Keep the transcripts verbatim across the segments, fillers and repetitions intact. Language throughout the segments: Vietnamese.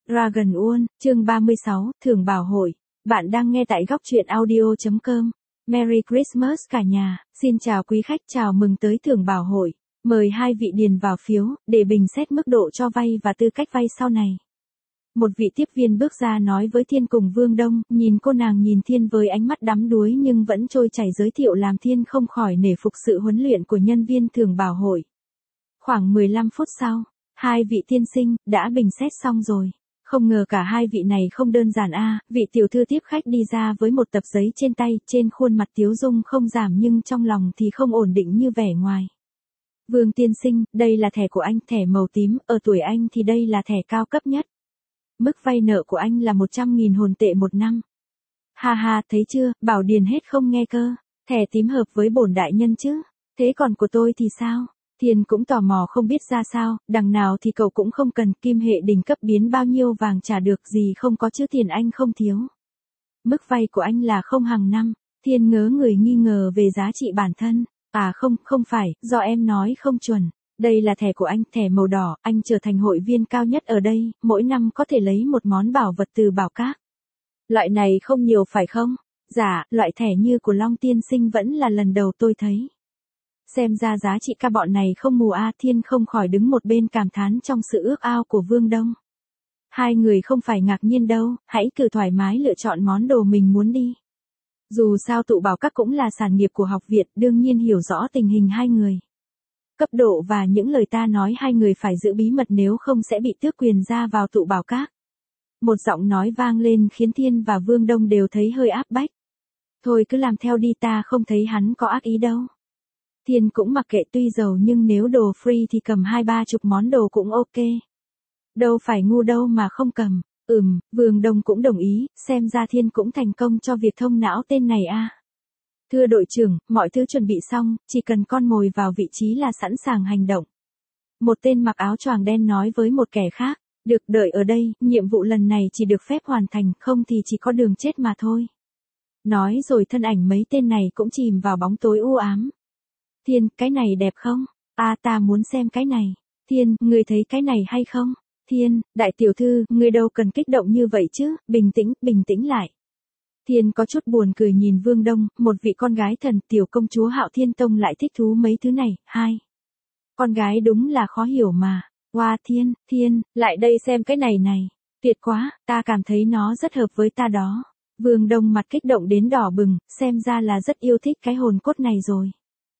Dragon World, chương ba mươi sáu, thưởng bảo hội. Bạn đang nghe tại góc truyện audio chấm com. Merry Christmas cả nhà, xin chào quý khách, chào mừng tới thưởng bảo hội. Mời hai vị điền vào phiếu, để bình xét mức độ cho vay và tư cách vay sau này. Một vị tiếp viên bước ra nói với Thiên cùng Vương Đông, nhìn cô nàng nhìn Thiên với ánh mắt đắm đuối nhưng vẫn trôi chảy giới thiệu làm Thiên không khỏi nể phục sự huấn luyện của nhân viên thưởng bảo hội. Khoảng mười lăm phút sau, hai vị tiên sinh đã bình xét xong rồi. Không ngờ cả hai vị này không đơn giản a, à, vị tiểu thư tiếp khách đi ra với một tập giấy trên tay, trên khuôn mặt tiếu dung không giảm nhưng trong lòng thì không ổn định như vẻ ngoài. Vương tiên sinh, đây là thẻ của anh, thẻ màu tím, ở tuổi anh thì đây là thẻ cao cấp nhất. Mức vay nợ của anh là một trăm nghìn hồn tệ một năm. Ha ha, thấy chưa, bảo điền hết không nghe cơ, thẻ tím hợp với bổn đại nhân chứ, thế còn của tôi thì sao? Thiên cũng tò mò không biết ra sao, đằng nào thì cậu cũng không cần, kim hệ đỉnh cấp biến bao nhiêu vàng trả được gì không có chứ tiền anh không thiếu. Mức vay của anh là không hàng năm, Thiên ngớ người nghi ngờ về giá trị bản thân, à không, không phải, do em nói không chuẩn, đây là thẻ của anh, thẻ màu đỏ, anh trở thành hội viên cao nhất ở đây, mỗi năm có thể lấy một món bảo vật từ bảo các. Loại này không nhiều phải không? Dạ, loại thẻ như của Long tiên sinh vẫn là lần đầu tôi thấy. Xem ra giá trị các bọn này không mù a, Thiên không khỏi đứng một bên cảm thán trong sự ước ao của Vương Đông. Hai người không phải ngạc nhiên đâu, hãy cứ thoải mái lựa chọn món đồ mình muốn đi. Dù sao tụ bảo các cũng là sản nghiệp của học viện, đương nhiên hiểu rõ tình hình hai người. Cấp độ và những lời ta nói hai người phải giữ bí mật nếu không sẽ bị tước quyền ra vào tụ bảo các. Một giọng nói vang lên khiến Thiên và Vương Đông đều thấy hơi áp bách. Thôi cứ làm theo đi, ta không thấy hắn có ác ý đâu. Thiên cũng mặc kệ, tuy giàu nhưng nếu đồ free thì cầm hai ba chục món đồ cũng ok. Đâu phải ngu đâu mà không cầm. Ừm, Vương Đông cũng đồng ý, xem ra Thiên cũng thành công cho việc thông não tên này a. À. Thưa đội trưởng, mọi thứ chuẩn bị xong, chỉ cần con mồi vào vị trí là sẵn sàng hành động. Một tên mặc áo choàng đen nói với một kẻ khác, được đợi ở đây, nhiệm vụ lần này chỉ được phép hoàn thành, không thì chỉ có đường chết mà thôi. Nói rồi thân ảnh mấy tên này cũng chìm vào bóng tối u ám. Thiên, cái này đẹp không? À, ta muốn xem cái này. Thiên, ngươi thấy cái này hay không? Thiên, đại tiểu thư, ngươi đâu cần kích động như vậy chứ, bình tĩnh, bình tĩnh lại. Thiên có chút buồn cười nhìn Vương Đông, một vị con gái thần, tiểu công chúa Hạo Thiên Tông lại thích thú mấy thứ này, hai. Con gái đúng là khó hiểu mà. Wow, Thiên, Thiên, lại đây xem cái này này. Tuyệt quá, ta cảm thấy nó rất hợp với ta đó. Vương Đông mặt kích động đến đỏ bừng, xem ra là rất yêu thích cái hồn cốt này rồi.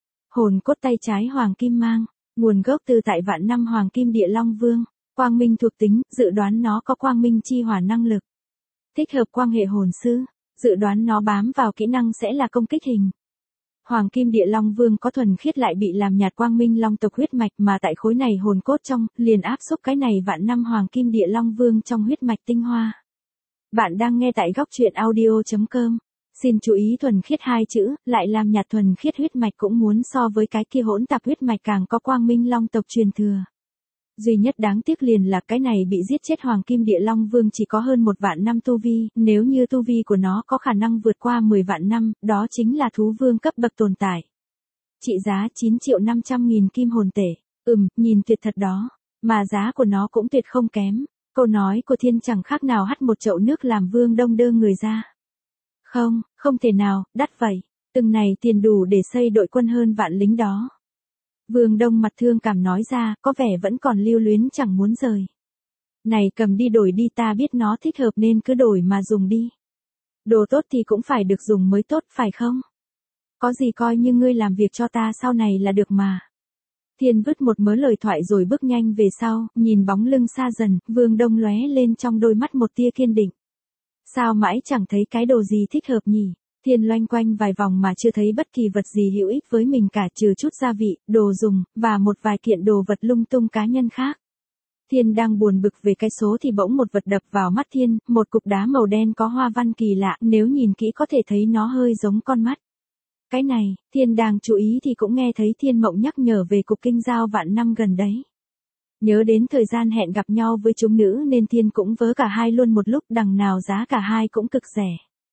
Hồn cốt tay trái hoàng kim mang, nguồn gốc từ tại vạn năm hoàng kim địa long vương, quang minh thuộc tính, dự đoán nó có quang minh chi hỏa năng lực. Thích hợp quang hệ hồn sư, dự đoán nó bám vào kỹ năng sẽ là công kích hình. Hoàng kim địa long vương có thuần khiết lại bị làm nhạt quang minh long tộc huyết mạch mà tại khối này hồn cốt trong, liền áp xúc cái này vạn năm hoàng kim địa long vương trong huyết mạch tinh hoa. Bạn đang nghe tại góc truyện audio chấm com. Xin chú ý thuần khiết hai chữ, lại làm nhạt thuần khiết huyết mạch cũng muốn so với cái kia hỗn tạp huyết mạch càng có quang minh long tộc truyền thừa. Duy nhất đáng tiếc liền là cái này bị giết chết hoàng kim địa long vương chỉ có hơn một vạn năm tu vi, nếu như tu vi của nó có khả năng vượt qua mười vạn năm, đó chính là thú vương cấp bậc tồn tại. Trị giá chín triệu năm trăm nghìn kim hồn tệ, ừm, nhìn tuyệt thật đó, mà giá của nó cũng tuyệt không kém. Câu nói của Thiên chẳng khác nào hắt một chậu nước làm Vương Đông đơ người ra. Không, không thể nào, đắt vậy, từng này tiền đủ để xây đội quân hơn vạn lính đó. Vương Đông mặt thương cảm nói ra, có vẻ vẫn còn lưu luyến chẳng muốn rời. Này cầm đi đổi đi, ta biết nó thích hợp nên cứ đổi mà dùng đi. Đồ tốt thì cũng phải được dùng mới tốt, phải không? Có gì coi như ngươi làm việc cho ta sau này là được mà. Thiên vứt một mớ lời thoại rồi bước nhanh về sau, nhìn bóng lưng xa dần, Vương Đông lóe lên trong đôi mắt một tia kiên định. Sao mãi chẳng thấy cái đồ gì thích hợp nhỉ? Thiên loanh quanh vài vòng mà chưa thấy bất kỳ vật gì hữu ích với mình cả, trừ chút gia vị, đồ dùng, và một vài kiện đồ vật lung tung cá nhân khác. Thiên đang buồn bực về cái số thì bỗng một vật đập vào mắt Thiên, một cục đá màu đen có hoa văn kỳ lạ, nếu nhìn kỹ có thể thấy nó hơi giống con mắt. Cái này, Thiên đang chú ý thì cũng nghe thấy Thiên Mộng nhắc nhở về cục kinh giao vạn năm gần đấy. Nhớ đến thời gian hẹn gặp nhau với chúng nữ nên Thiên cũng vớ cả hai luôn một lúc, đằng nào giá cả hai cũng cực rẻ.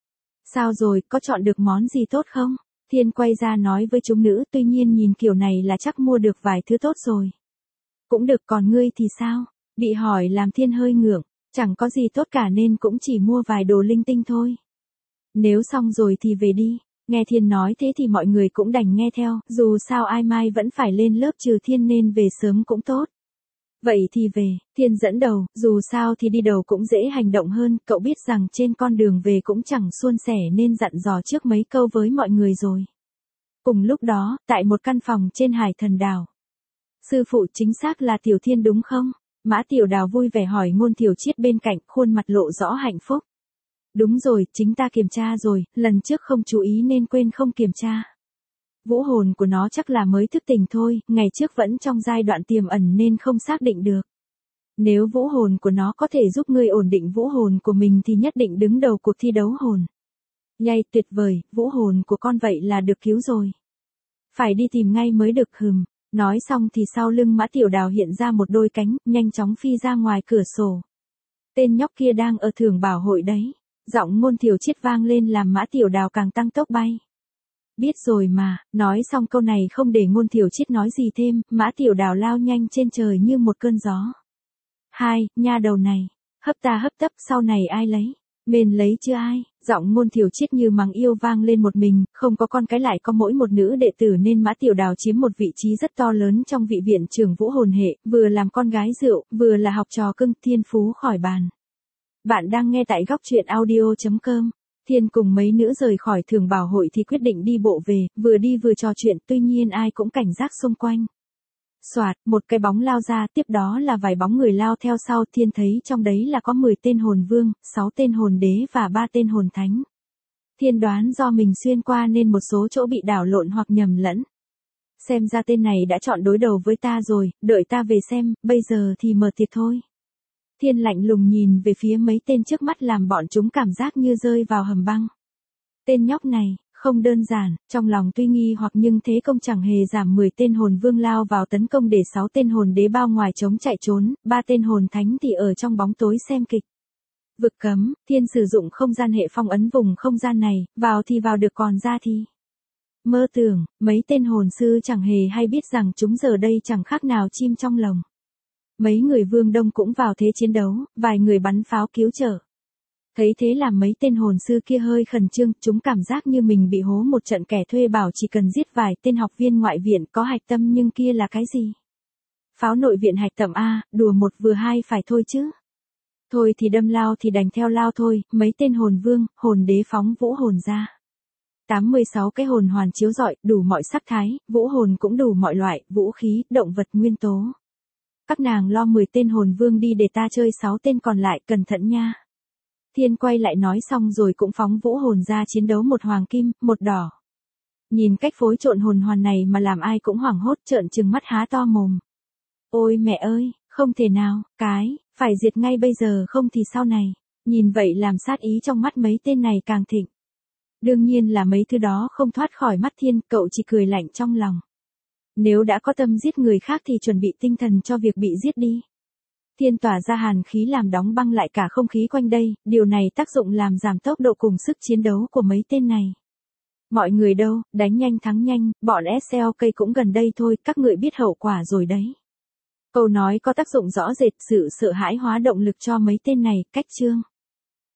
Sao rồi, có chọn được món gì tốt không? Thiên quay ra nói với chúng nữ, tuy nhiên nhìn kiểu này là chắc mua được vài thứ tốt rồi. Cũng được, còn ngươi thì sao? Bị hỏi làm Thiên hơi ngượng. Chẳng có gì tốt cả nên cũng chỉ mua vài đồ linh tinh thôi. Nếu xong rồi thì về đi. Nghe Thiên nói thế thì mọi người cũng đành nghe theo, dù sao ai mai vẫn phải lên lớp trừ Thiên nên về sớm cũng tốt. Vậy thì về, Thiên dẫn đầu, dù sao thì đi đầu cũng dễ hành động hơn, cậu biết rằng trên con đường về cũng chẳng suôn sẻ nên dặn dò trước mấy câu với mọi người rồi. Cùng lúc đó, tại một căn phòng trên Hải Thần Đảo. Sư phụ chính xác là Tiểu Thiên đúng không? Mã Tiểu Đào vui vẻ hỏi Ngôn Thiểu Triết bên cạnh, khuôn mặt lộ rõ hạnh phúc. Đúng rồi, chính ta kiểm tra rồi, lần trước không chú ý nên quên không kiểm tra. Vũ hồn của nó chắc là mới thức tỉnh thôi, ngày trước vẫn trong giai đoạn tiềm ẩn nên không xác định được. Nếu vũ hồn của nó có thể giúp ngươi ổn định vũ hồn của mình thì nhất định đứng đầu cuộc thi đấu hồn. Nhây, tuyệt vời, vũ hồn của con vậy là được cứu rồi. Phải đi tìm ngay mới được hừm. Nói xong thì sau lưng Mã Tiểu Đào hiện ra một đôi cánh, nhanh chóng phi ra ngoài cửa sổ. Tên nhóc kia đang ở thưởng bảo hội đấy. Giọng Ngôn Thiểu Triết vang lên làm Mã Tiểu Đào càng tăng tốc bay. Biết rồi mà, nói xong câu này không để Ngôn Thiểu Triết nói gì thêm, Mã Tiểu Đào lao nhanh trên trời như một cơn gió. Hai, nha đầu này, hấp ta hấp tấp sau này ai lấy? Mền lấy chưa ai? Giọng Ngôn Thiểu Triết như mắng yêu vang lên một mình, không có con cái lại có mỗi một nữ đệ tử nên Mã Tiểu Đào chiếm một vị trí rất to lớn trong vị viện trưởng vũ hồn hệ, vừa làm con gái rượu, vừa là học trò cưng, thiên phú khỏi bàn. Bạn đang nghe tại góc truyện audio chấm com. Thiên cùng mấy nữ rời khỏi thưởng bảo hội thì quyết định đi bộ về, vừa đi vừa trò chuyện, tuy nhiên ai cũng cảnh giác xung quanh. Soạt, một cái bóng lao ra, tiếp đó là vài bóng người lao theo sau, Thiên thấy trong đấy là có mười tên hồn vương, sáu tên hồn đế và ba tên hồn thánh. Thiên đoán do mình xuyên qua nên một số chỗ bị đảo lộn hoặc nhầm lẫn. Xem ra tên này đã chọn đối đầu với ta rồi, đợi ta về xem, bây giờ thì mở tiệc thôi. Thiên lạnh lùng nhìn về phía mấy tên trước mắt làm bọn chúng cảm giác như rơi vào hầm băng. Tên nhóc này, không đơn giản, trong lòng tuy nghi hoặc nhưng thế công chẳng hề giảm mười tên hồn vương lao vào tấn công để sáu tên hồn đế bao ngoài chống chạy trốn, ba tên hồn thánh thì ở trong bóng tối xem kịch. Vực cấm, Thiên sử dụng không gian hệ phong ấn vùng không gian này, vào thì vào được còn ra thì. Mơ tưởng, mấy tên hồn sư chẳng hề hay biết rằng chúng giờ đây chẳng khác nào chim trong lồng. Mấy người vương đông cũng vào thế chiến đấu, vài người bắn pháo cứu trợ. Thấy thế làm mấy tên hồn sư kia hơi khẩn trương, chúng cảm giác như mình bị hố một trận, kẻ thuê bảo chỉ cần giết vài tên học viên ngoại viện có hạch tâm nhưng kia là cái gì? Pháo nội viện hạch tâm A, đùa một vừa hai phải thôi chứ. Thôi thì đâm lao thì đành theo lao thôi, mấy tên hồn vương, hồn đế phóng vũ hồn ra. tám mươi sáu cái hồn hoàn chiếu rọi, đủ mọi sắc thái, vũ hồn cũng đủ mọi loại, vũ khí, động vật, nguyên tố. Các nàng lo mười tên hồn vương đi để ta chơi sáu tên còn lại, cẩn thận nha. Thiên quay lại nói xong rồi cũng phóng vũ hồn ra chiến đấu, một hoàng kim, một đỏ. Nhìn cách phối trộn hồn hoàn này mà làm ai cũng hoảng hốt, trợn trừng mắt há to mồm. Ôi mẹ ơi, không thể nào, cái, phải diệt ngay bây giờ không thì sau này. Nhìn vậy làm sát ý trong mắt mấy tên này càng thịnh. Đương nhiên là mấy thứ đó không thoát khỏi mắt Thiên, cậu chỉ cười lạnh trong lòng. Nếu đã có tâm giết người khác thì chuẩn bị tinh thần cho việc bị giết đi. Thiên tỏa ra hàn khí làm đóng băng lại cả không khí quanh đây, điều này tác dụng làm giảm tốc độ cùng sức chiến đấu của mấy tên này. Mọi người đâu, đánh nhanh thắng nhanh, bọn ét lờ ca cũng gần đây thôi, các người biết hậu quả rồi đấy. Câu nói có tác dụng rõ rệt, sự sợ hãi hóa động lực cho mấy tên này, cách chương.